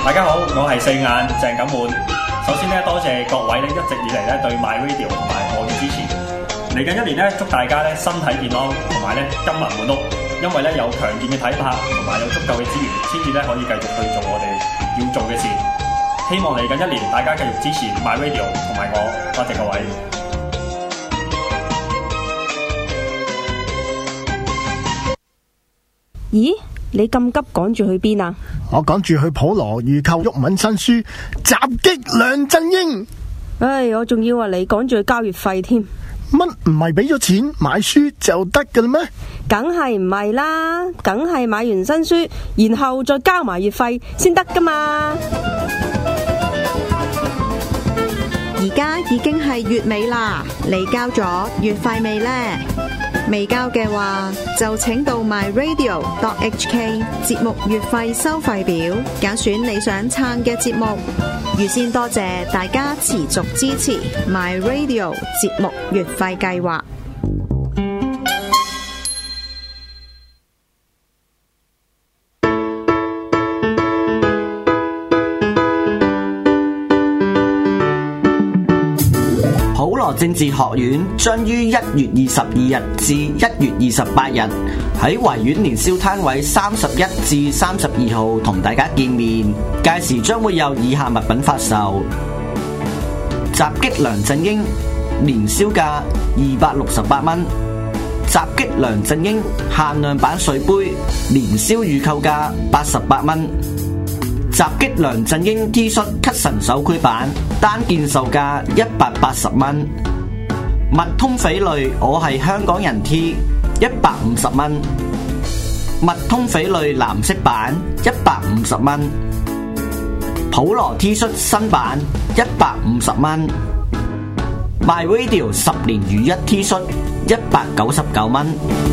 大家好，我係四眼鄭錦滿。首先咧，多謝各位咧一直以嚟咧對 My Radio 同埋我嘅支持。嚟緊一年咧，祝大家咧身體健康，同埋咧金銀滿屋。因為咧有強健嘅體魄，同埋有足夠嘅資源，先至咧可以繼續去做我哋要做嘅事。希望嚟緊一年，大家繼續支持 My Radio 同埋我，多謝各位。 咦？你咁急趕住去邊啊？ 我趕住去普羅預購毓民新書《襲擊梁振英》。 唉，我仲以為你趕住去交月費添。 乜唔係俾咗錢買書就得㗎啦咩？ 梗係唔係啦，梗係買完新書，然後再交埋月費先得㗎嘛。 而家已經係月尾啦，你交咗月費未呢？未交嘅話，就請到 myradio.hk 節目月費收費表，揀選你想撐嘅節目。預先多謝大家持續支持 myradio 節目月費計劃。 普羅政治學院將於1月22日至1月28日喺維園年宵攤位31至32號同大家見面，屆時將會有以下物品發售：襲擊梁振英年宵價268蚊，襲擊梁振英限量版水杯年宵預購價88蚊，襲擊梁振英 T 恤咳神手繪版單件售價180蚊，麥通翡翠我係香港人 T 150蚊，麥通翡翠藍色版150蚊，普羅 T 恤新版150蚊，My Radio 10年如一 T 恤199蚊。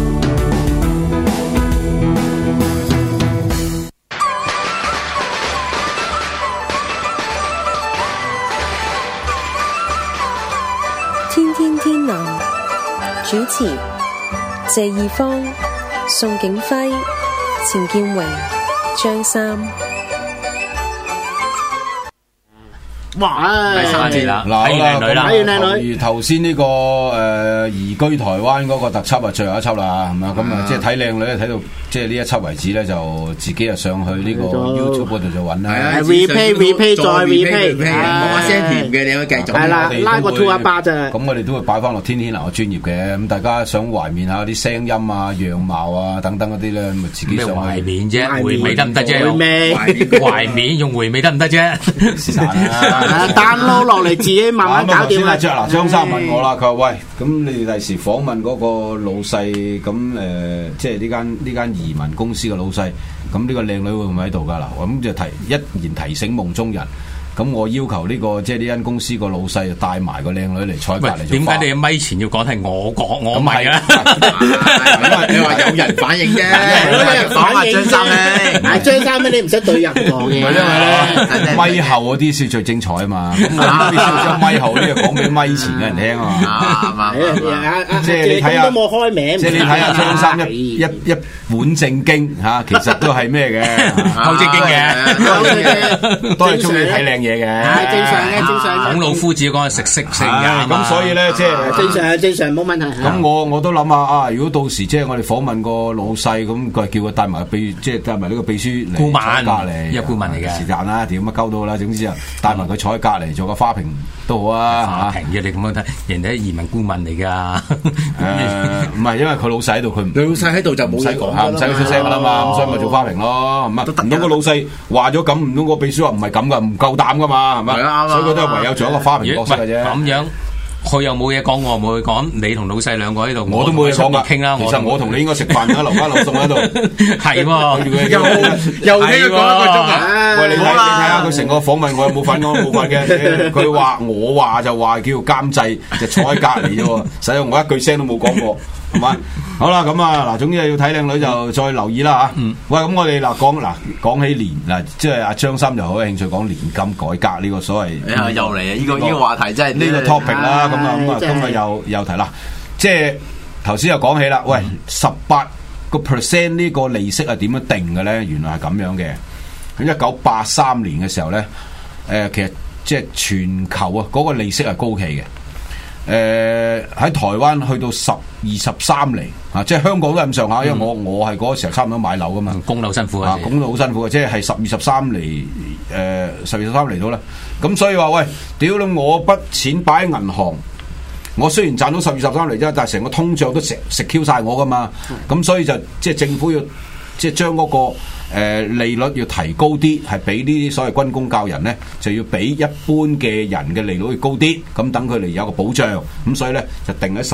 天天天藍主持謝義方、宋景輝、錢建榮、張三。 哇！ 第三節啦， 嗱， 睇完靚女啦， 睇完靚女。頭先呢個移居台灣嗰個特輯啊，最後一輯啦，係咪咁啊，即係睇靚女咧，睇到即係呢一輯為止咧，就自己啊上去呢個 YouTube 嗰度就揾啦。 係啊 replay 再 replay，冇把聲甜嘅，你可以繼續。 係啦， 拉個 2 bar 啫。咁我哋都會擺翻落天天藍嘅專業嘅，咁大家想懷緬下啲聲音啊、樣貌啊等等嗰啲咧，咪自己上去。 咩懷緬啫？回味得唔得啫？ 回味， 懷緬用回味得唔得啫？ 是但啦。 download 落嚟自己慢慢搞掂啦。 嗱，張生問我啦，佢話：喂，咁你哋第時訪問嗰個老細，咁即係呢間移民公司嘅老細，咁呢個靚女會唔會喺度㗎？嗱，咁就一言提醒夢中人。咁我要求呢個即係呢間公司個老細帶埋個靚女嚟坐喺隔離。 點解你嘅咪前要講係我講我咪啊？ 你話有人反應啫，有人反應啫。張三咩？你唔使對人講嘅。因為咧， 咪後嗰啲先最精彩啊嘛。咁我必須將咪後呢個講俾咪前嘅人聽啊嘛。即係你睇下， 都冇開名。 即係你睇下張三一本正經嚇，其實都係咩嘅？ 好正經嘅， 都係中意睇靚嘢。嘅， 係正常嘅，正常。 孔老夫子講係食色性嘅， 咁所以咧即係正常冇問題。 咁我都諗下啊，如果到時即係我哋訪問個老細，咁佢叫佢帶埋即係帶埋呢個秘書嚟顧問隔離， 一個顧問嚟嘅是但啦，點乜溝到啦，總之啊帶埋佢坐喺隔離做個花瓶都好啊， 花瓶嘅你咁樣睇，人哋係移民顧問嚟㗎。 唔係因為佢老細喺度，佢老細喺度就冇使講， 唔使出聲㗎啦嘛，咁所以咪做花瓶咯，唔通個老細話咗咁，唔通個秘書話唔係咁㗎，唔夠膽㗎嘛，係咪？所以佢都係唯有做一個花瓶角色嘅啫。 咁樣佢又冇嘢講，我又冇嘢講，你同老細兩個喺度， 我都冇嘢講㗎。 傾啦。 其實我同你應該食飯㗎，留翻留餸喺度。 係喎， 又聽佢講一個鐘啊！ 喂，你睇下佢成個訪問，我有冇份？我冇份嘅。佢話我話就話叫監製，就坐喺隔離啫喎，使到我一句聲都冇講過。係嘛？好啦，咁啊嗱，總之要睇靚女就再留意啦嚇。喂，咁我哋講起年嗱，即係阿張三就好有興趣講年金改革呢個所謂。 又嚟啊！呢個話題真係呢個 topic 啦。咁啊今日又提啦。即係頭先又講起啦。喂，18% 呢個利息係點樣定嘅咧？原來係咁樣嘅。 1983年嘅時候咧，其實即係全球啊嗰個利息係高企嘅。喺台灣去到12-13厘啊，即係香港都係咁上下，因為我係嗰個時候差唔多買樓噶嘛， 供樓辛苦啊， 供到好辛苦嘅，即係12-13厘12-13厘到啦。咁所以話喂，屌你我筆錢擺喺銀行，我雖然賺到12-13厘啫，但係成個通脹都食 Q 晒我噶嘛。咁所以就即係政府要即係將嗰個利率要提高啲，係俾呢啲所謂軍公教人咧，就要比一般嘅人嘅利率要高啲，咁等佢哋有個保障。咁所以咧就定喺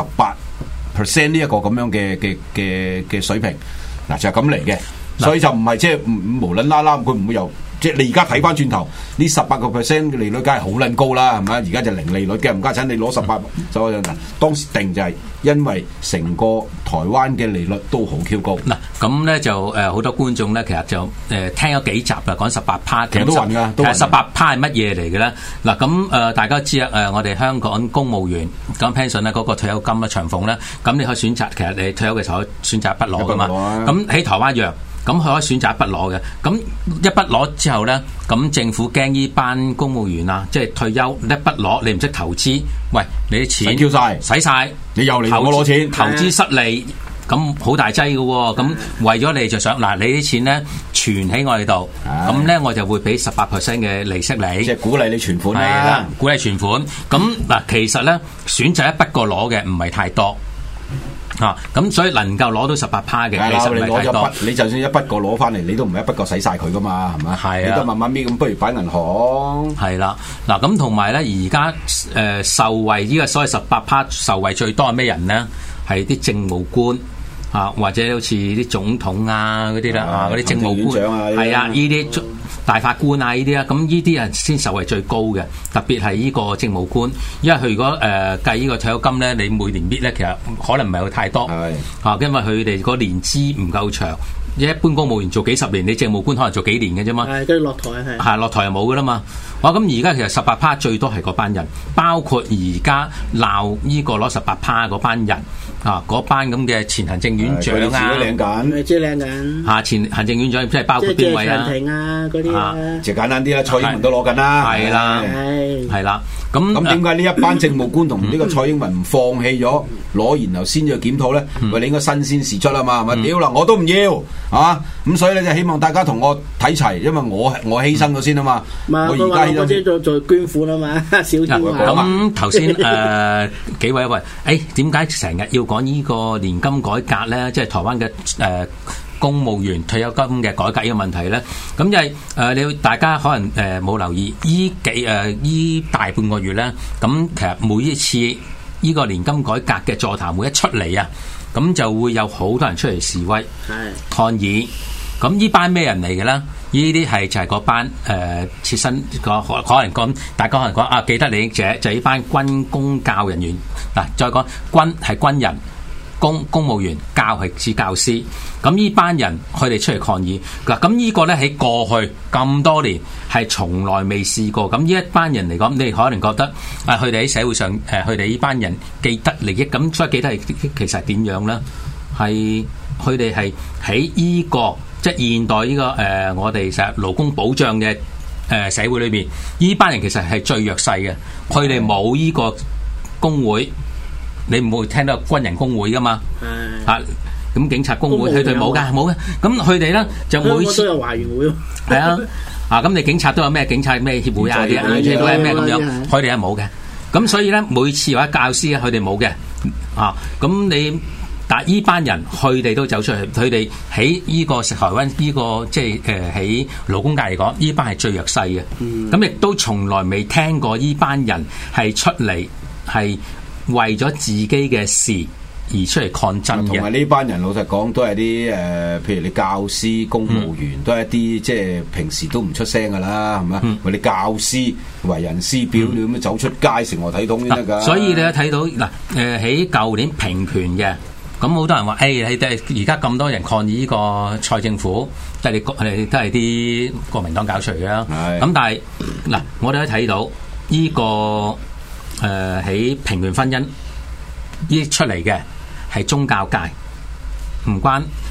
18% 呢一個咁樣嘅水平，嗱就係咁嚟嘅。所以就唔係即係無撚啦啦，佢唔會由即係你而家睇翻轉頭呢18% 嘅利率，梗係好撚高啦，係咪？而家就零利率嘅，唔家產你攞18就嗱，當時定就係因為成個台灣嘅利率都好 Q 高。 嗱咁咧就好多觀眾咧，其實就聽咗幾集啦，講18%， 其實都暈㗎， 其實18%係乜嘢嚟嘅咧？嗱咁大家知啊，我哋香港公務員咁 pension 咧嗰個退休金啊長俸咧，咁你可以選擇，其實你退休嘅時候可以選擇一筆攞㗎嘛。咁喺台灣一樣。咁佢可以選擇一筆攞嘅，咁一筆攞之後咧，咁政府驚呢班公務員啊，即係退休一筆攞，你唔識投資，喂，你啲錢使晒， 你又嚟同我攞錢， 投資失利，咁好大劑嘅喎，咁為咗你就想嗱，你啲錢咧存喺我哋度，咁咧我就會俾18% 嘅利息你， 即係鼓勵你存款啦，鼓勵存款。咁嗱，其實咧選擇一筆過攞嘅唔係太多。咁所以能夠攞到18%嘅，其實唔係太多。 你就算一筆過攞翻嚟，你都唔係一筆過使晒佢噶嘛，係咪？係啊，你都慢慢搣咁，不如擺銀行。係啦， 嗱咁同埋咧，而家受惠呢個所謂18%受惠最多係咩人咧？係啲政務官或者好似啲總統啊嗰啲啦，嗰啲政務官係啊，呢啲大法官啊呢啲啊，咁呢啲人先受惠最高嘅，特別係呢個政務官，因為佢如果計呢個退休金咧，你每年搣咧，其實可能唔係有太多，因為佢哋個年資唔夠長。一般公務員做幾十年，你政務官可能做幾年嘅啫嘛。 係，跟住落台係落台就冇噶啦嘛。咁而家其實18%最多係嗰班人，包括而家鬧呢個攞18%嗰班人嗰班咁嘅前行政院長啊， 即係領緊前行政院長即係包括邊位啊？ 謝長廷啊嗰啲啊， 就簡單啲啦，蔡英文都攞緊啦， 係啦，係啦。咁點解呢一班政務官同呢個蔡英文唔放棄咗攞，然後先至檢討咧？喂，你應該新鮮事出啦嘛，係咪？屌啦，我都唔要咁所以咧就希望大家同我睇齊，因為我犧牲咗先啊嘛。我而家做捐款啊嘛，少啲咁頭先幾位點解成日要講呢個年金改革咧？即係台灣嘅公務員退休金嘅改革呢個問題咧？咁因為你大家可能冇留意依大半個月咧，咁其實每一次呢個年金改革嘅座談會一出嚟啊，咁就會有好多人出嚟示威抗議。咁呢班咩人嚟嘅咧？呢啲就係嗰班切身可能講，大家可能講既得利益者就係呢班軍公教人員。嗱，再講軍係軍人，公務員，教係指教師。咁呢班人佢哋出嚟抗議嗱，咁呢個咧喺過去咁多年係從來未試過。咁呢一班人嚟講，你可能覺得佢哋喺社會上佢哋呢班人既得利益，咁所以既得利益其實係點樣咧？係佢哋係喺呢個即係現代呢個我哋成日勞工保障嘅社會裏面，呢班人其實係最弱勢嘅。佢哋冇呢個工會，你唔會聽到軍人工會噶嘛？咁警察工會佢哋冇嘅，冇嘅。咁佢哋咧就每次都有華員會咯。 係咁你警察都有咩警察咩協會啊啲，都係咩咁樣？佢哋係冇嘅。咁所以咧，每次或者教師佢哋冇嘅。咁你但係呢班人佢哋都走出去，佢哋喺呢個台灣呢個即係喺勞工界嚟講，呢班係最弱勢嘅。咁亦都從來未聽過呢班人係出嚟係為咗自己嘅事而出嚟抗爭嘅。 同埋呢班人老實講都係啲譬如你教師、公務員，都係一啲即係平時都唔出聲噶啦，係咪？你教師為人師表，你咁樣走出街成何體統先得㗎？ 所以你睇到嗱喺舊年平權嘅。咁好多人話，你哋而家咁多人抗議呢個蔡政府，即係你都係啲國民黨搞出嚟嘅啦。咁但係嗱，我哋都睇到呢個喺平權婚姻呢出嚟嘅係宗教界，唔關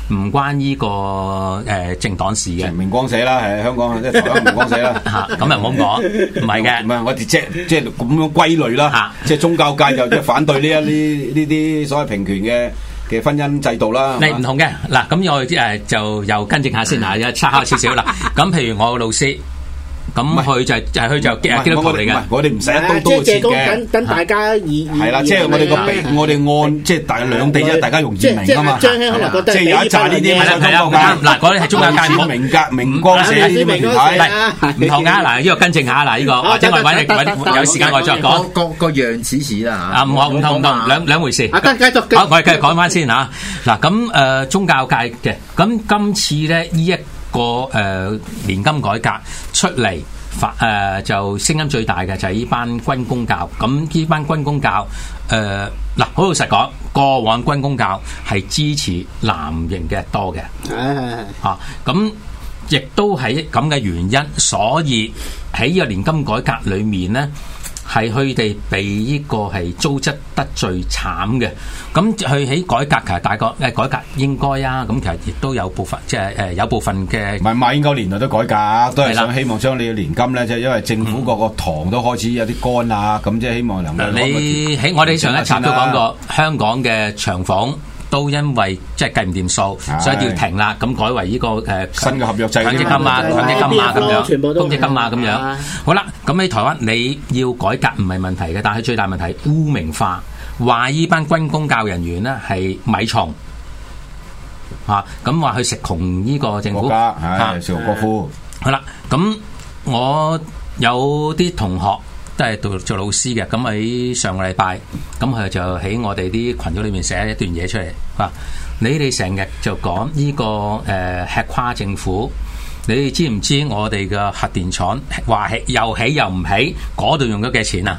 唔關呢個政黨事嘅。 明光社啦，係香港即係台灣明光社啦。 嚇咁又唔好咁講，唔係嘅。 唔係我哋即係咁樣歸類啦。即係宗教界就即係反對呢啲所謂平權嘅婚姻制度啦。 你唔同嘅嗱，咁我就又跟正下先嚇，差開少少啦。咁譬如我個老師。咁佢就基督徒嚟嘅， 我哋唔使一刀刀切嘅， 等大家係啦，即係我哋我哋按即係大兩地咧，大家容易明啊嘛。 張兄可能覺得即係有一紮呢啲嗱，嗰啲係宗教界明光社呢啲問題， 唔同啊！嗱，呢個跟正下嗱，呢個或者我揾有時間我再講個樣似似啦嚇。 唔同兩回事。 繼續。 好，我哋繼續講翻先嚇。嗱，咁宗教界嘅咁今次咧呢一個年金改革出嚟，就聲音最大嘅就係呢班軍公教。咁呢班軍公教嗱，好老實講，過往軍公教係支持藍營嘅多嘅，嚇咁亦都係咁嘅原因，所以喺呢個年金改革裏面咧。係佢哋被呢個係糟質得最慘嘅，咁佢喺改革其實大個改革應該啊，咁其實亦都有部分即係有部分嘅。唔係馬英九年代都改革，都係想希望將你嘅年金咧，即係因為政府個糖都開始有啲乾啊，咁即係希望能夠。你喺我哋上一集都講過，香港嘅長房。都因為即係計唔掂數，所以要停啦。咁改為呢個新嘅合約制， 強積金啊、強積金啊咁樣，公積金啊咁樣。好啦，咁喺台灣你要改革唔係問題嘅，但係最大問題污名化，話呢班軍公教人員咧係米蟲嚇，咁話去食窮呢個政府嚇， 食國庫。 好啦，咁我有啲同學。都係做老師嘅，咁喺上個禮拜，咁佢就喺我哋啲群組裏面寫一段嘢出嚟，話你哋成日就講呢個吃垮政府，你哋知唔知我哋嘅核電廠話起又起又唔起，嗰度用咗幾多錢啊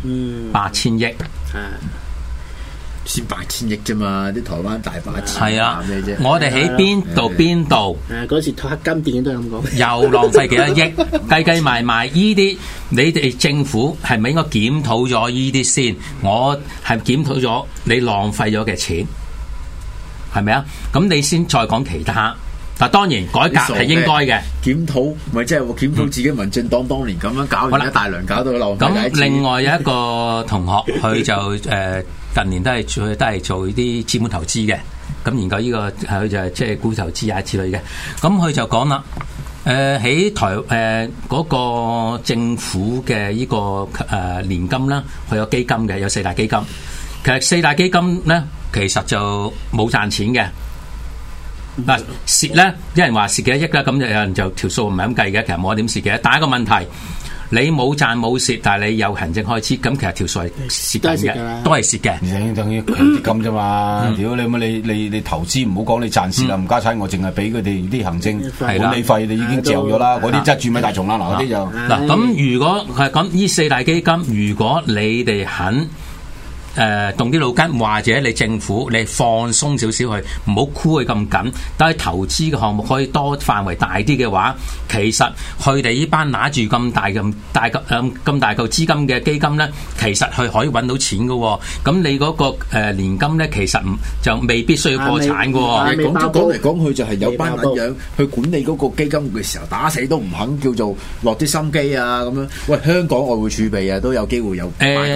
？8000億。 先8000億啫嘛，啲台灣大把錢。 係啊，我哋喺邊度？ 嗰時黑金電影都係咁講。 又浪費幾多億？計埋依啲，你哋政府係咪應該檢討咗依啲先？我係檢討咗你浪費咗嘅錢，係咪啊？咁你先再講其他。嗱，當然改革係應該嘅。 檢討咪即係檢討自己民進黨當年咁樣搞完一大輪，搞到浪費咁另外有一個同學，佢就近年都係做啲資本投資嘅，咁研究呢個佢就即係股投資啊之類嘅。咁佢就講啦，喺台嗰個政府嘅呢個年金啦，佢有基金嘅，有4大基金。其實4大基金咧，其實就冇賺錢嘅。嗱，蝕咧，有人話蝕幾多億啦，咁有人就條數唔係咁計嘅，其實冇得點蝕嘅。但係一個問題，你冇賺冇蝕，但係你有行政開支，咁其實條數係蝕緊嘅，都係蝕嘅。 等於強積金啫嘛，屌你乜你投資唔好講你賺蝕啦，唔加產我淨係俾佢哋啲行政管理費，你已經嚼咗啦。嗰啲真係蛀米大蟲啦，嗱嗰啲就嗱咁。如果係咁，呢4大基金，如果你哋肯動啲腦筋，或者你政府你放鬆少少去，唔好箍佢咁緊，但係投資嘅項目可以多範圍大啲嘅話，其實佢哋呢班拿住咁大嚿資金嘅基金咧，其實佢可以揾到錢嘅喎。咁你嗰個年金咧，其實就未必需要破產嘅喎。 講嚟講去就係有班人樣去管理嗰個基金嘅時候，打死都唔肯叫做落啲心機啊咁樣。喂，香港外匯儲備啊都有機會有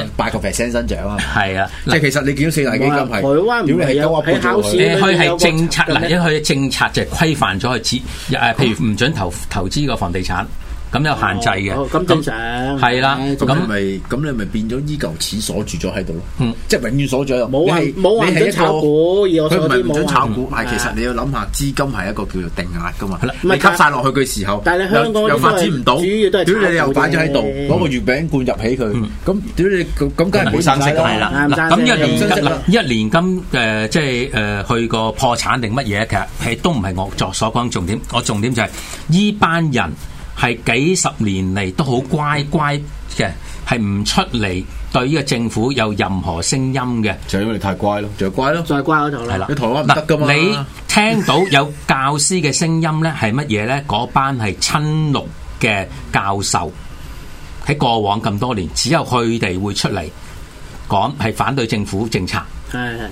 8% 增長啊。 係啊， 即係其實你見到4大基金係台灣唔係有喺考試， 佢係政策嗱，因為佢嘅政策就係規範咗佢譬如唔准投資個房地產。咁有限制嘅， 咁正常係啦。咁你咪變咗依嚿錢鎖住咗喺度咯，即係永遠鎖咗。 冇話唔准炒股， 佢唔係唔准炒股，係其實你要諗下資金係一個叫做定額噶嘛。你吸晒落去嘅時候， 但係香港又發展唔到， 主要都係屌你又擺咗喺度，攞個月餅罐入起佢，咁屌你咁梗係冇生息係啦。咁一年金即係去個破產定乜嘢，其實係都唔係我所講重點。我重點就係依班人。係幾十年嚟都好乖嘅，係唔出嚟對呢個政府有任何聲音嘅， 就因為你太乖咯，就乖咯， 再乖嗰頭啦。 係啦， 你台灣唔得噶嘛？ 你聽到有教師嘅聲音咧，係乜嘢咧？嗰班係親綠嘅教授，喺過往咁多年，只有佢哋會出嚟講係反對政府政策。 係。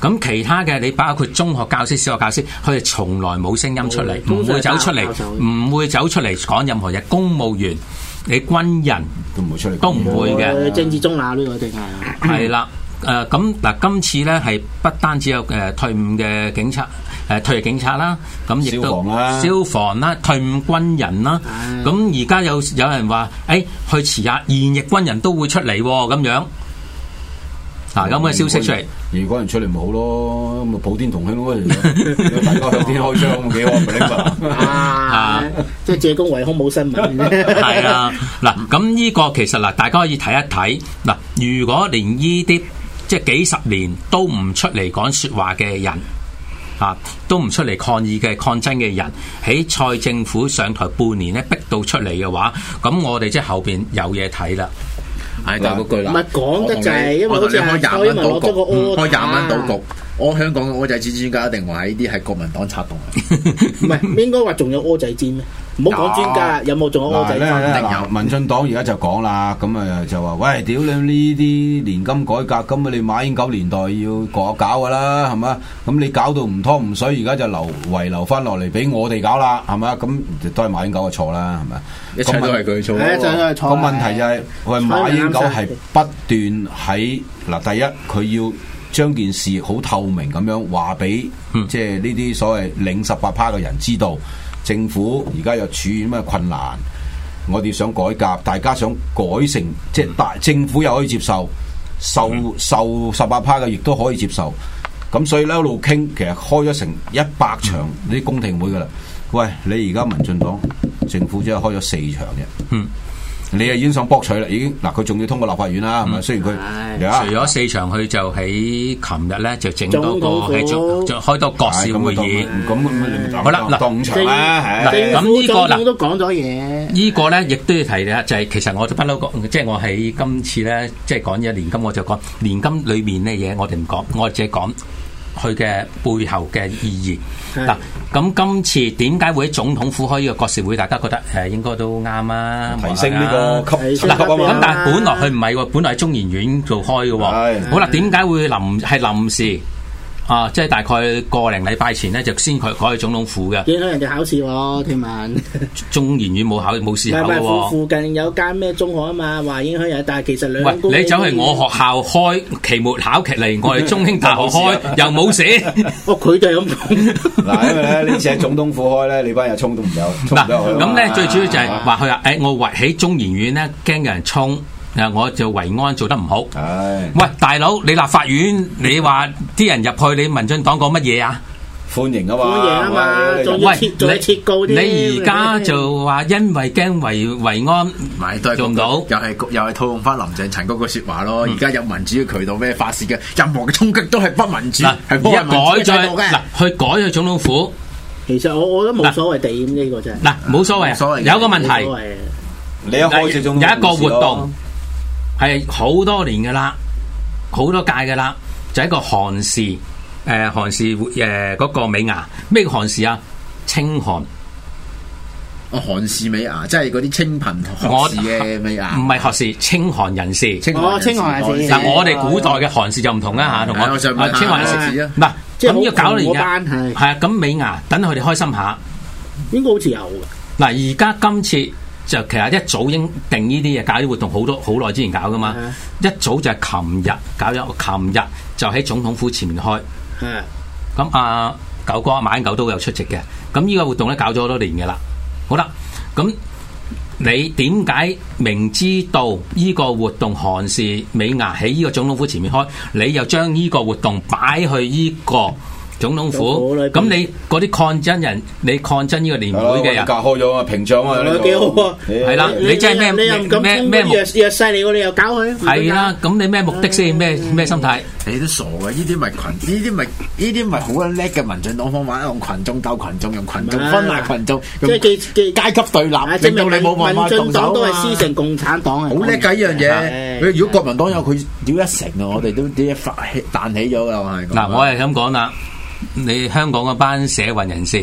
咁其他嘅你包括中學教師、小學教師，佢哋從來冇聲音出嚟，唔會走出嚟，唔會走出嚟講任何嘢。公務員、你軍人都唔會出嚟， 都唔會嘅。 政治中立呢個定係係啦。咁嗱，今次咧係不單止有退伍嘅警察，退役警察啦，咁亦都消防啦、退伍軍人啦，咁而家有人話，去遲下現役軍人都會出嚟喎，咁樣嗱，咁嘅消息出嚟， 現役軍人出嚟咪好咯，咁普天同慶咯，大家向天開槍咁幾好，咪拎啊！即係借攻圍空冇新聞， 係啊！嗱，咁呢個其實嗱，大家可以睇一睇嗱，如果連呢啲即係幾十年都唔出嚟講説話嘅人，都唔出嚟抗議嘅抗爭嘅人，喺蔡政府上台半年咧逼到出嚟嘅話，咁我哋即係後邊有嘢睇啦。 係就嗰句啦， 唔係講得就係，因為好似係蔡英文落咗個柯打， 開20蚊賭局，我香港嘅蚵仔煎專家一定話呢啲係國民黨策動嚟， 唔係應該話仲有蚵仔煎咩？唔好講專家，有冇仲有蚵仔煎？ 民進黨而家就講啦，咁啊就話喂，屌你呢啲年金改革，咁啊你馬英九年代要搞噶啦，係嘛？咁你搞到唔湯唔水，而家就遺留翻落嚟俾我哋搞啦，係嘛？咁都係馬英九嘅錯啦，係咪？ 一切都係佢錯。 個問題就係，喂，馬英九係不斷喺嗱，第一佢要將件事好透明咁樣話俾，即係呢啲所謂領18%嘅人知道。政府而家又處於咩困難？我哋想改革，大家想改成即係大政府又可以接受，受18%嘅亦都可以接受。咁所以咧一路傾，其實開咗成100場啲公聽會噶啦。喂，你而家民進黨政府只係開咗4場啫。你又已經想博取啦，已經嗱，佢仲要通過立法院啦，係咪？雖然佢除咗4場，佢就喺琴日咧就整多個係就開多國事會議。 咁好啦，嗱當5場啦， 咁呢個嗱都講咗嘢。 呢個咧亦都要提嘅，就係其實我都不嬲講，即係我喺今次咧即係講嘢年金，我就講年金裏面嘅嘢，我哋唔講，我只係講佢嘅背後嘅意義。嗱，咁今次點解會喺總統府開呢個國事會？大家覺得應該都啱啊， 提升呢個級嗱，咁但係本來佢唔係喎，本來喺中研院做開嘅喎。好啦，點解會臨時？即係大概個零禮拜前咧，就先改去總統府嘅。 影響人哋考試喎，聽聞。 中研院冇試考嘅喎。 附近有間咩中學啊嘛，話影響人，但係其實兩公。 你走去我學校開期末考期嚟，我哋中興大學開又冇事。 佢就係咁講。 嗱，因為咧呢次喺總統府開咧，你班人衝都唔有。 嗱，咁咧最主要就係話佢話我圍喺中研院咧，驚有人衝。我就維安做得唔好。喂，大佬，你立法院你話啲人入去，你民進黨講乜嘢啊？ 歡迎啊嘛， 歡迎啊嘛，仲要切告添。 你而家就話因為驚維安，做唔到， 又係套用翻林鄭陳嗰個説話咯。而家有民主嘅渠道咩發泄嘅，任何嘅衝擊都係不民主，係不民主制度嘅。 嗱，去改咗總統府， 其實我覺得冇所謂地呢個真係。 嗱，冇所謂，有個問題， 你一開始有一個活動。係好多年噶啦，好多屆噶啦，就係一個韓氏嗰個美牙，咩韓氏啊？清韓。 韓氏美牙，即係嗰啲清貧學士嘅美牙。唔係學士，清韓人士。 清韓人士。 嗱，我哋古代嘅韓氏就唔同啦嚇，同我清韓人士。嗱，咁要搞嚟嘅係啊，咁美牙等佢哋開心下。 應該好似有嘅。 嗱，而家今次。就其實一早已經定呢啲嘢，搞啲活動好耐之前搞噶嘛，一早就係琴日搞咗，琴日就喺總統府前面開。咁九哥馬英九都有出席嘅。咁呢個活動咧搞咗好多年嘅啦。好啦，咁你點解明知道呢個活動韓氏美牙喺呢個總統府前面開，你又將呢個活動擺去呢個總統府？咁你嗰啲抗爭人，你抗爭呢個年會嘅人， 隔開咗啊，屏障啊， 幾好啊！ 係啦，你真係咩弱勢嚟，我哋又搞佢。 係啦，咁你咩目的先？咩心態？ 你都傻嘅，呢啲咪好叻嘅民進黨方法，用群眾鬥群眾，用群眾分埋群眾， 即係階級對立，令到你冇辦法動手。 民進黨都係師承共產黨啊！ 好叻㗎呢樣嘢。如果國民黨有佢屌一成啊，我哋都啲彈起咗㗎。 嗱，我係咁講啦。你香港嗰班社運人士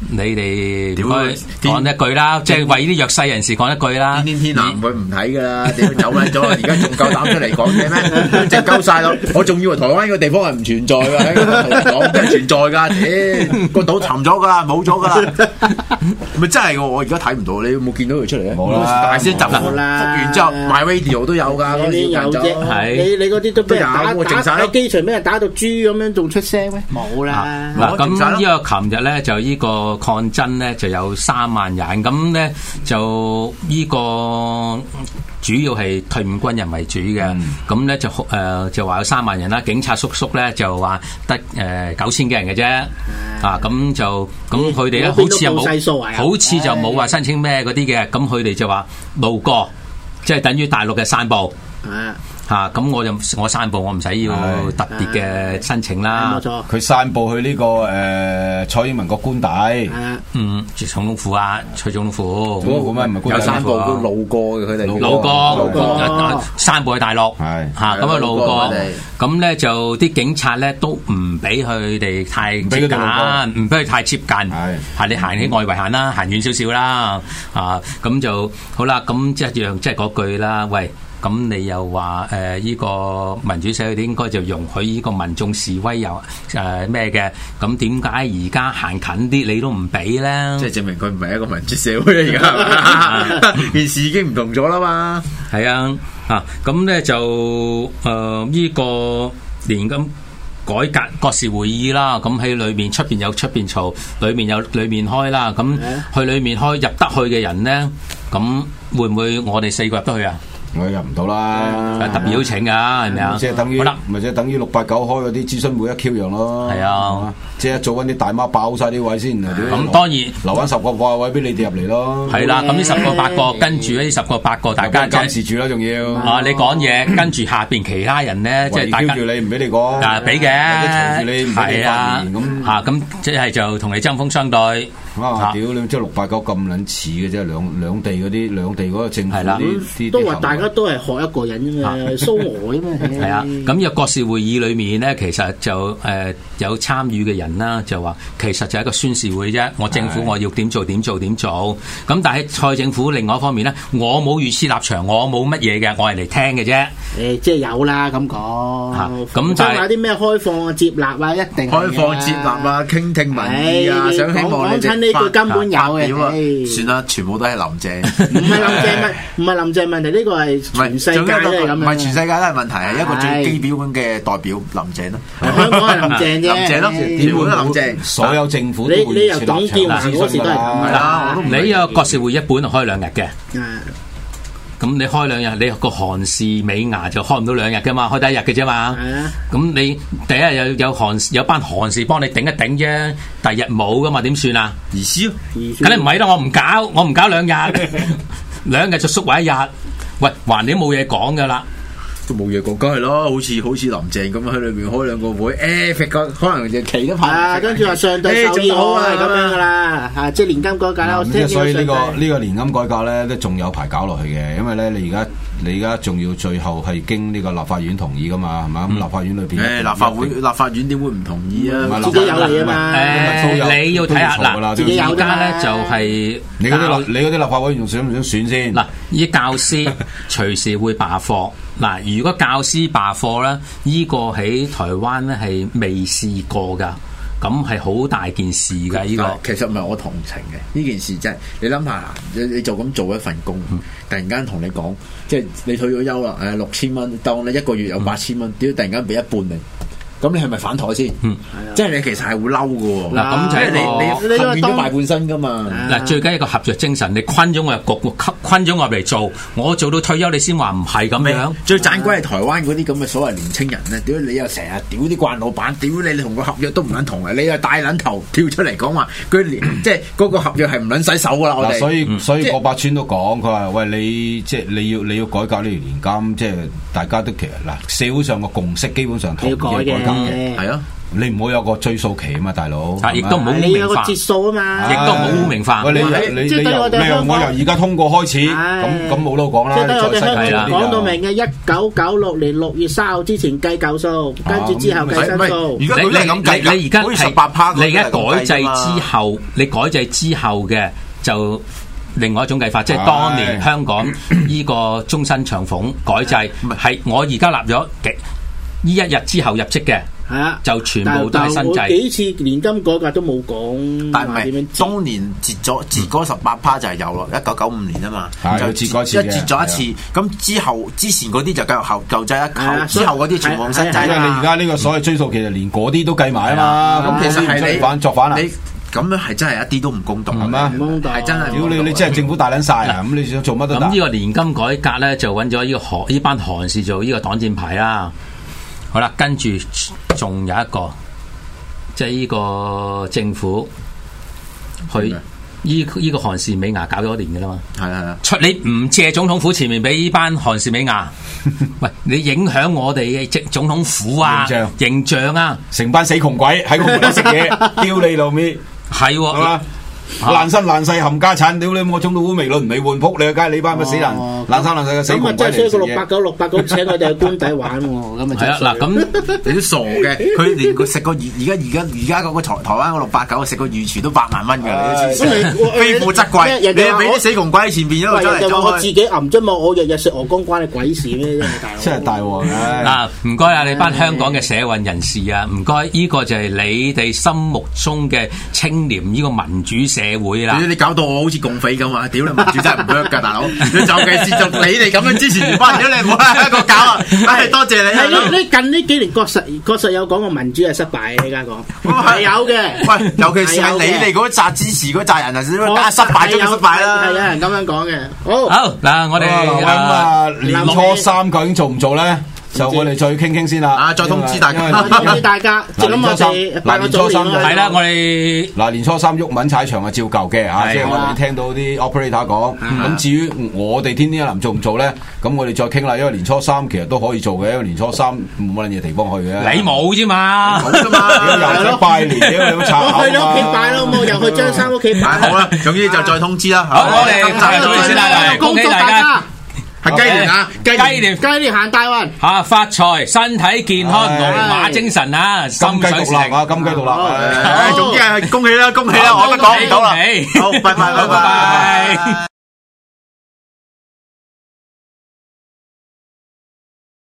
你哋唔該講一句啦，即係為啲弱勢人士講一句啦。 天啊，唔會唔睇噶啦，屌走撚咗，而家仲夠膽出嚟講嘢咩？即係鳩晒咯！我仲以為台灣呢個地方係唔存在㗎，喺度講緊存在㗎，屌個島沉咗㗎啦，冇咗㗎啦，咪真係我而家睇唔到，你有冇見到佢出嚟咧？ 冇啦， 大聲集復完之後，My Radio 都有㗎，嗰啲有啫，你嗰啲都俾人打喺機場俾人打到豬咁樣，仲出聲咩？冇啦。 嗱咁呢個琴日咧就呢個抗爭咧就有3萬人，咁咧就呢個主要係退伍軍人為主嘅，咁咧就話有3萬人啦，警察叔叔咧就話得9000幾人嘅啫，啊咁就咁佢哋咧好似又冇，好似就冇話申請咩嗰啲嘅，咁佢哋就話路過，即係等於大陸嘅散步。咁我散步我唔使要特別嘅申請啦。 冇錯， 佢散步去呢個蔡英文個官邸。 總統府啊，去總統府。 有散步都路過嘅，佢哋路過散步去大陸。咁啊路過，咁咧就啲警察咧都唔俾佢哋太接近，唔俾佢太接近。你行喺外圍行啦，行遠少少啦。咁就好啦。咁一樣即係嗰句啦，喂。咁你又話呢個民主社會應該就容許呢個民眾示威又咩嘅？咁點解而家行近啲你都唔俾咧？ 即係證明佢唔係一個民主社會而家，件事已經唔同咗啦嘛。 係啊，咁咧就呢個年金改革國事會議啦，咁喺裏面出邊有出邊嘈，裏面有裏面開啦。咁去裏面開入得去嘅人咧，咁會唔會我哋4個入得去啊？ 我入唔到啦， 特別邀請噶，係咪啊？ 即係等於，咪即係等於689開嗰啲諮詢會一 Q 樣咯。 係啊， 即係做緊啲大媽爆晒啲位先。 咁當然留翻10個8位俾你哋入嚟咯。 係啦，咁呢10個8個跟住呢10個8個，大家監視住啦，仲要。 你講嘢跟住下邊其他人咧，即係大家住你唔俾你講。 俾嘅， 隨住你唔俾你發言咁。 咁即係就同你針鋒相對。 屌你！即係689咁撚似嘅啫，兩地嗰個政府啲都話大家都係學一個人啫嘛，蘇俄啫嘛。 係啊，咁呢個國事會議裏面咧，其實就有參與嘅人啦，就話其實就係一個宣示會啫。我政府我要點做。咁但係蔡政府另外一方面咧，我冇預設立場，我冇乜嘢嘅，我係嚟聽嘅啫。 即係有啦咁講。 咁就係話啲咩開放啊、接納啊，一定開放接納啊，傾聽民意啊，想希望你哋。 呢句根本有嘅， 算啦，全部都係林鄭。 唔係林鄭問題，呢個係全世界都係咁樣。 唔係全世界都係問題，係一個最基本嘅代表林鄭咯。 香港係林鄭啫， 林鄭咯，全部都係林鄭。 所有政府你由董建華嗰時都係咁啦。 你呢個國事會一本開2日嘅。咁你開2日，你個韓氏美牙就開唔到2日嘅嘛，開第1日嘅啫嘛。咁你第一日有班韓氏幫你頂一頂啫，第2日冇噶嘛，點算啊？ 意思咯， 梗係唔係啦，我唔搞2日，2日就縮為1日。喂，橫掂冇嘢講噶啦。 都冇嘢講，梗係咯，好似林鄭咁喺裏邊開2個會，可能就期都排。 跟住話上對手意好啊，係咁樣噶啦，即係年金改革啦。 所以呢個年金改革咧，都仲有排搞落去嘅，因為咧你而家仲要最後係經呢個立法院同意噶嘛，係嘛？咁立法院裏邊， 立法院點會唔同意啊？ 自己有嚟啊嘛。 你要睇下嗱，自己有家咧就係你嗰啲立法委員想唔想選先？ 嗱，依教師隨時會罷課。嗱，如果教師罷課咧，呢個喺台灣咧係未試過噶，咁係好大件事噶。呢個其實唔係我同情嘅呢件事，真係你諗下，你就咁做一份工，突然間同你講，即係你退咗休啦，6000蚊，當你1個月有8000蚊，點解突然間俾1半你？咁你係咪反台先？即係你其實係會嬲㗎喎。 嗱，咁就係你變咗大半身㗎嘛。 嗱，最緊要一個合作精神，你困咗我入局，困咗我入嚟做，我做到退休，你先話唔係咁樣。 最盞鬼係台灣嗰啲咁嘅所謂年青人咧，屌你又成日屌啲慣老闆，屌你同個合約都唔撚同啊！你又大撚頭跳出嚟講話，佢即係嗰個合約係唔撚使手㗎啦！我哋所以郭百川都講，佢話喂，即係你要改革呢條年金，即係大家都其實嗱社會上個共識基本上同意改革。 係啊， 你唔好有個追溯期啊嘛，大佬。 亦都唔好污你有個名化， 節數啊嘛， 亦都唔好污名化。 喂，你由我由而家通過開始，咁冇得講啦。 即係得我哋香港講講到明嘅1996年6月3號之前計舊數，跟住之後計新數。 如果佢係咁計㗎， 你而家好似18% 你而家改制之後，你改制之後嘅就另外一種計法，即係當年香港呢個終身長俸改制係我而家立咗呢一日之後入職嘅。 係啊， 就全部都係新制。 但幾次年金改革都冇講， 但唔係當年截嗰18%就係有咯，1995年啊嘛，就截咗一次。咁之前嗰啲就繼續舊制一，之後嗰啲全部新制。 因為你而家呢個所謂追溯期，連嗰啲都計埋啊嘛。 咁其實係作反啊！ 你咁樣係真係一啲都唔公道，係咪？ 唔公道， 係真係。 屌你真係政府大撚晒啊！咁你想做乜都得。 咁呢個年金改革咧，就揾咗呢班韓士做呢個擋箭牌啦。好啦，跟住仲有一個，即係呢個政府去呢個韓士美牙搞咗一年嘅啦嘛。 係啊， 你唔借總統府前面俾呢班韓士美牙，喂，你影響我哋嘅總統府啊形象啊， 成班死窮鬼喺個門口食嘢，丟你老味， 係喎， 係嘛？爛身爛世冚家產，屌你！我中到烏眉論未換仆你個街，你班乜死人爛生爛世嘅死窮鬼嚟食嘢。咁啊，真係需要個689請我哋去官邸玩喎。咁啊， 係啊，嗱咁你都傻嘅，佢連佢食個而家嗰個台灣個689食個魚廚都8萬蚊㗎，非富則貴。你俾啲死窮鬼喺前邊一路走嚟走去。 我自己揞啫嘛，我日日食鵝肝關你鬼事咩？ 真係大鑊嘅。 嗱，唔該啊，你班香港嘅社運人士啊，唔該，呢個就係你哋心目中嘅清廉呢個民主社會啦。 你搞到我好似共匪咁啊！屌你民主真係唔 work 㗎，大佬。尤其是就你哋咁樣支持住班，屌你唔好喺一個搞啊！唉，多謝你。 係呢近呢幾年確實有講過民主係失敗嘅，依家講係有嘅。 喂，尤其是係你哋嗰紮支持嗰紮人啊，梗係失敗中失敗啦。 係有人咁樣講嘅。 好嗱，我哋咁啊，年初3究竟做唔做咧？就我哋再傾傾先啦， 啊，再通知大家， 通知大家。咁我哋年初三係啦，我哋年初3鬱文踩場係照舊嘅嚇，即係我哋聽到啲 operator 講。咁至於我哋天天一林做唔做咧？咁我哋再傾啦，因為年初3其實都可以做嘅，因為年初3冇乜嘢地方去嘅。 你冇啫嘛， 冇啫嘛， 又想拜年，你有冇拆口啊？ 去你屋企拜咯，冇又去張生屋企拜。 好啦，總之就再通知啦。 好，我哋今集到先啦，恭喜大家。 係雞年啊！ 雞年行大運嚇，發財，身體健康，龍馬精神啊！ 金雞獨立啊！金雞獨立。 總之係恭喜啦，恭喜啦！我都講唔到啦。好，拜拜。